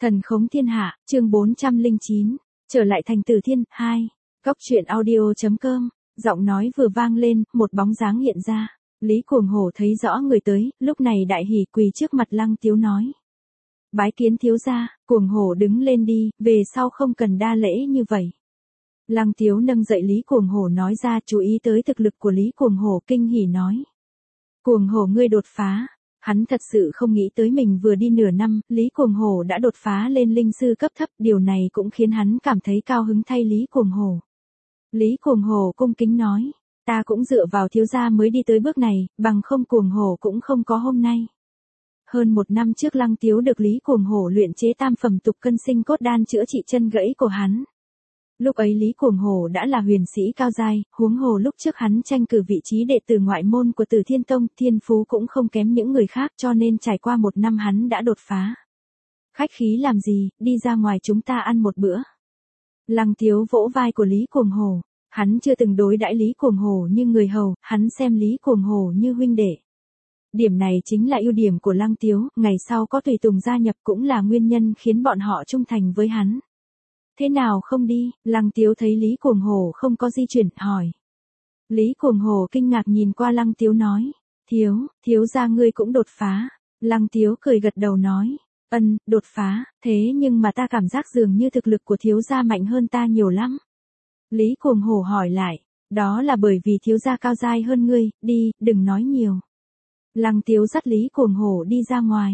Thần khống thiên hạ, chương 409, trở lại thành Tử Thiên, 2. Góc truyện audio.com, giọng nói vừa vang lên, một bóng dáng hiện ra. Lý Cuồng Hổ thấy rõ người tới, lúc này đại hỉ quỳ trước mặt Lăng Tiếu nói. Bái kiến thiếu gia, Cuồng Hổ đứng lên đi, về sau không cần đa lễ như vậy. Lăng Tiếu nâng dậy Lý Cuồng Hổ nói ra, chú ý tới thực lực của Lý Cuồng Hổ kinh hỉ nói. Cuồng Hổ ngươi đột phá. Hắn thật sự không nghĩ tới mình vừa đi nửa năm, Lý Cuồng Hổ đã đột phá lên linh sư cấp thấp, điều này cũng khiến hắn cảm thấy cao hứng thay Lý Cuồng Hổ. Lý Cuồng Hổ cung kính nói, ta cũng dựa vào thiếu gia mới đi tới bước này, bằng không Cuồng Hổ cũng không có hôm nay. Hơn một năm trước Lăng Tiếu được Lý Cuồng Hổ luyện chế tam phẩm tục cân sinh cốt đan chữa trị chân gãy của hắn. Lúc ấy Lý Cuồng Hổ đã là huyền sĩ cao giai, huống hồ lúc trước hắn tranh cử vị trí đệ tử ngoại môn của Tử Thiên Tông, thiên phú cũng không kém những người khác, cho nên trải qua một năm hắn đã đột phá. Khách khí làm gì, đi ra ngoài chúng ta ăn một bữa. Lăng Tiếu vỗ vai của Lý Cuồng Hổ, hắn chưa từng đối đãi Lý Cuồng Hổ như người hầu, hắn xem Lý Cuồng Hổ như huynh đệ. Điểm này chính là ưu điểm của Lăng Tiếu, ngày sau có tùy tùng gia nhập cũng là nguyên nhân khiến bọn họ trung thành với hắn. Thế nào không đi, Lăng Tiếu thấy Lý Cuồng Hổ không có di chuyển, hỏi. Lý Cuồng Hổ kinh ngạc nhìn qua Lăng Tiếu nói, thiếu gia ngươi cũng đột phá. Lăng Tiếu cười gật đầu nói, đột phá, thế nhưng mà ta cảm giác dường như thực lực của thiếu gia mạnh hơn ta nhiều lắm. Lý Cuồng Hổ hỏi lại, đó là bởi vì thiếu gia cao giai hơn ngươi, đi, đừng nói nhiều. Lăng Tiếu dắt Lý Cuồng Hổ đi ra ngoài,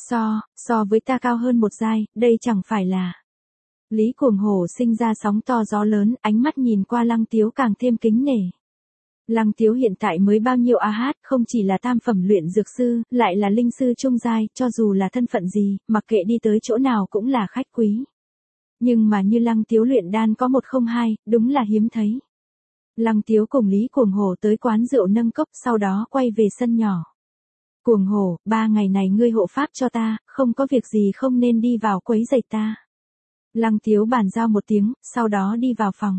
so với ta cao hơn một giai, đây chẳng phải là... Lý Cuồng Hổ sinh ra sóng to gió lớn, ánh mắt nhìn qua Lăng Tiếu càng thêm kính nể. Lăng Tiếu hiện tại mới bao nhiêu không chỉ là tam phẩm luyện dược sư, lại là linh sư trung giai, cho dù là thân phận gì, mặc kệ đi tới chỗ nào cũng là khách quý. Nhưng mà như Lăng Tiếu luyện đan có 102, đúng là hiếm thấy. Lăng Tiếu cùng Lý Cuồng Hổ tới quán rượu nâng cốc, sau đó quay về sân nhỏ. Cuồng Hổ, 3 ngày này ngươi hộ pháp cho ta, không có việc gì không nên đi vào quấy rầy ta. Lăng Tiếu bàn giao một tiếng, sau đó đi vào phòng.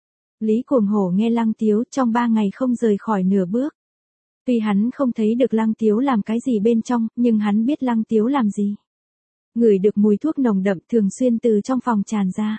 Lý Cuồng Hổ nghe Lăng Tiếu trong 3 ngày không rời khỏi nửa bước. Tuy hắn không thấy được Lăng Tiếu làm cái gì bên trong, nhưng hắn biết Lăng Tiếu làm gì. Ngửi được mùi thuốc nồng đậm thường xuyên từ trong phòng tràn ra.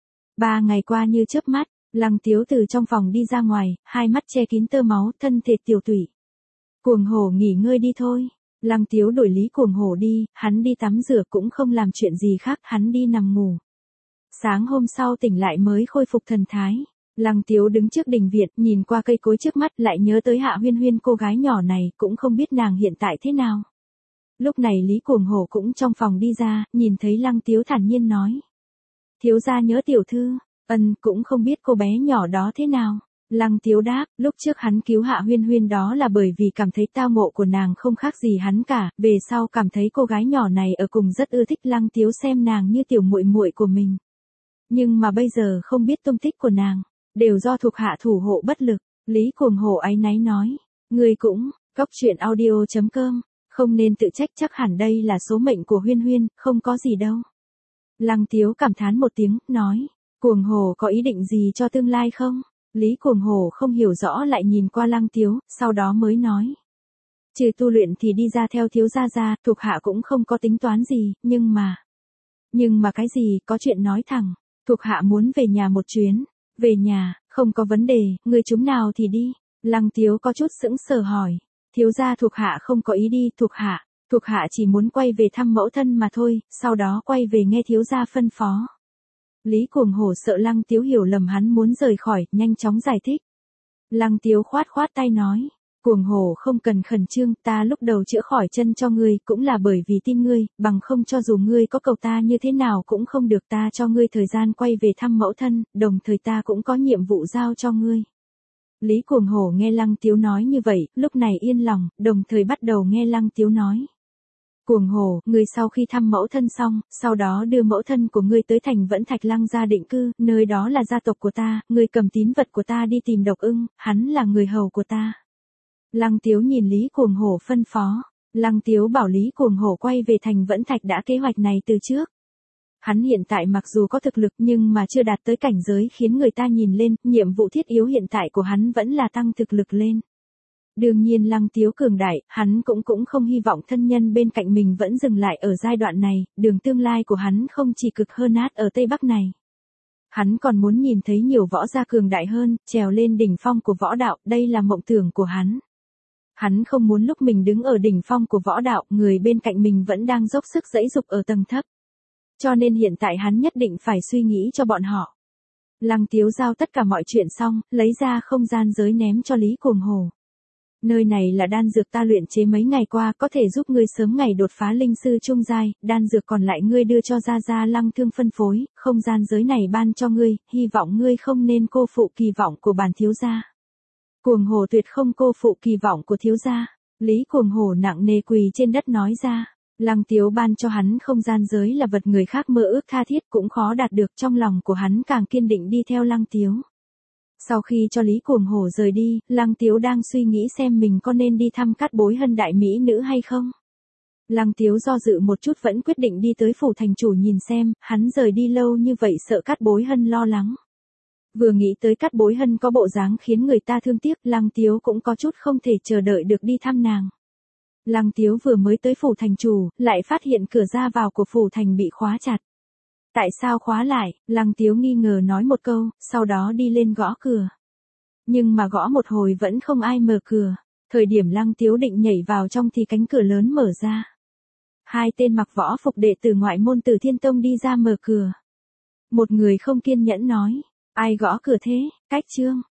3 ngày qua như chớp mắt, Lăng Tiếu từ trong phòng đi ra ngoài, hai mắt che kín tơ máu, thân thể tiểu tụy. Cuồng Hổ nghỉ ngơi đi thôi. Lăng Tiếu đuổi Lý Cuồng Hổ đi, hắn đi tắm rửa cũng không làm chuyện gì khác, hắn đi nằm ngủ. Sáng hôm sau tỉnh lại mới khôi phục thần thái. Lăng Tiếu đứng trước đình viện, nhìn qua cây cối trước mắt, lại nhớ tới Hạ Huyên Huyên cô gái nhỏ này, cũng không biết nàng hiện tại thế nào. Lúc này Lý Cuồng Hổ cũng trong phòng đi ra, nhìn thấy Lăng Tiếu thản nhiên nói. Thiếu gia nhớ tiểu thư, cũng không biết cô bé nhỏ đó thế nào. Lăng Tiếu đáp, lúc trước hắn cứu Hạ Huyên Huyên đó là bởi vì cảm thấy tao ngộ của nàng không khác gì hắn cả, về sau cảm thấy cô gái nhỏ này ở cùng rất ưa thích Lăng Tiếu xem nàng như tiểu muội muội của mình. Nhưng mà bây giờ không biết tung tích của nàng, đều do thuộc hạ thủ hộ bất lực. Lý Cuồng Hổ áy náy nói, ngươi cũng, góc truyện audio.com, không nên tự trách, chắc hẳn đây là số mệnh của Huyên Huyên, không có gì đâu. Lăng Tiếu cảm thán một tiếng, nói, Cuồng Hổ có ý định gì cho tương lai không? Lý Cuồng Hổ không hiểu rõ lại nhìn qua Lăng Tiếu, sau đó mới nói. Trừ tu luyện thì đi ra theo thiếu gia ra, thuộc hạ cũng không có tính toán gì, nhưng mà cái gì, có chuyện nói thẳng. Thuộc hạ muốn về nhà một chuyến. Về nhà, không có vấn đề, người chúng nào thì đi. Lăng Tiếu có chút sững sờ hỏi. Thiếu gia thuộc hạ không có ý đi, thuộc hạ chỉ muốn quay về thăm mẫu thân mà thôi, sau đó quay về nghe thiếu gia phân phó. Lý Cuồng Hổ sợ Lăng Tiếu hiểu lầm hắn muốn rời khỏi, nhanh chóng giải thích. Lăng Tiếu khoát tay nói. Cuồng Hổ không cần khẩn trương, ta lúc đầu chữa khỏi chân cho ngươi cũng là bởi vì tin ngươi, bằng không cho dù ngươi có cầu ta như thế nào cũng không được, ta cho ngươi thời gian quay về thăm mẫu thân, đồng thời ta cũng có nhiệm vụ giao cho ngươi. Lý Cuồng Hổ nghe Lăng Tiếu nói như vậy, lúc này yên lòng, đồng thời bắt đầu nghe Lăng Tiếu nói. Cuồng Hổ, ngươi sau khi thăm mẫu thân xong, sau đó đưa mẫu thân của ngươi tới thành Vẫn Thạch Lăng gia định cư, nơi đó là gia tộc của ta, ngươi cầm tín vật của ta đi tìm Độc Ưng, hắn là người hầu của ta. Lăng Tiếu nhìn Lý Cuồng Hổ phân phó. Lăng Tiếu bảo Lý Cuồng Hổ quay về thành Vẫn Thạch đã kế hoạch này từ trước. Hắn hiện tại mặc dù có thực lực nhưng mà chưa đạt tới cảnh giới khiến người ta nhìn lên, nhiệm vụ thiết yếu hiện tại của hắn vẫn là tăng thực lực lên. Đương nhiên Lăng Tiếu cường đại, hắn cũng không hy vọng thân nhân bên cạnh mình vẫn dừng lại ở giai đoạn này, đường tương lai của hắn không chỉ cực hơn át ở Tây Bắc này. Hắn còn muốn nhìn thấy nhiều võ gia cường đại hơn, trèo lên đỉnh phong của võ đạo, đây là mộng tưởng của hắn. Hắn không muốn lúc mình đứng ở đỉnh phong của võ đạo, người bên cạnh mình vẫn đang dốc sức giãy giụa ở tầng thấp. Cho nên hiện tại hắn nhất định phải suy nghĩ cho bọn họ. Lăng Tiếu giao tất cả mọi chuyện xong, lấy ra không gian giới ném cho Lý Cuồng Hổ. Nơi này là đan dược ta luyện chế mấy ngày qua, có thể giúp ngươi sớm ngày đột phá linh sư trung giai, đan dược còn lại ngươi đưa cho Gia Gia Lăng Thương phân phối, không gian giới này ban cho ngươi, hy vọng ngươi không nên cô phụ kỳ vọng của bản thiếu gia. Cuồng Hổ tuyệt không cô phụ kỳ vọng của thiếu gia. Lý Cuồng Hổ nặng nề quỳ trên đất nói ra. Lăng Tiếu ban cho hắn không gian giới là vật người khác mơ ước tha thiết cũng khó đạt được, trong lòng của hắn càng kiên định đi theo Lăng Tiếu. Sau khi cho Lý Cuồng Hổ rời đi, Lăng Tiếu đang suy nghĩ xem mình có nên đi thăm Cát Bối Hân đại mỹ nữ hay không. Lăng Tiếu do dự một chút vẫn quyết định đi tới phủ thành chủ nhìn xem, hắn rời đi lâu như vậy sợ Cát Bối Hân lo lắng. Vừa nghĩ tới Cát Bối Hân có bộ dáng khiến người ta thương tiếc, Lăng Tiếu cũng có chút không thể chờ đợi được đi thăm nàng. Lăng Tiếu vừa mới tới phủ thành chủ, lại phát hiện cửa ra vào của phủ thành bị khóa chặt. Tại sao khóa lại? Lăng Tiếu nghi ngờ nói một câu, sau đó đi lên gõ cửa. Nhưng mà gõ một hồi vẫn không ai mở cửa. Thời điểm Lăng Tiếu định nhảy vào trong thì cánh cửa lớn mở ra. Hai tên mặc võ phục đệ tử ngoại môn Từ Thiên Tông đi ra mở cửa. Một người không kiên nhẫn nói, ai gõ cửa thế, Cách Trương.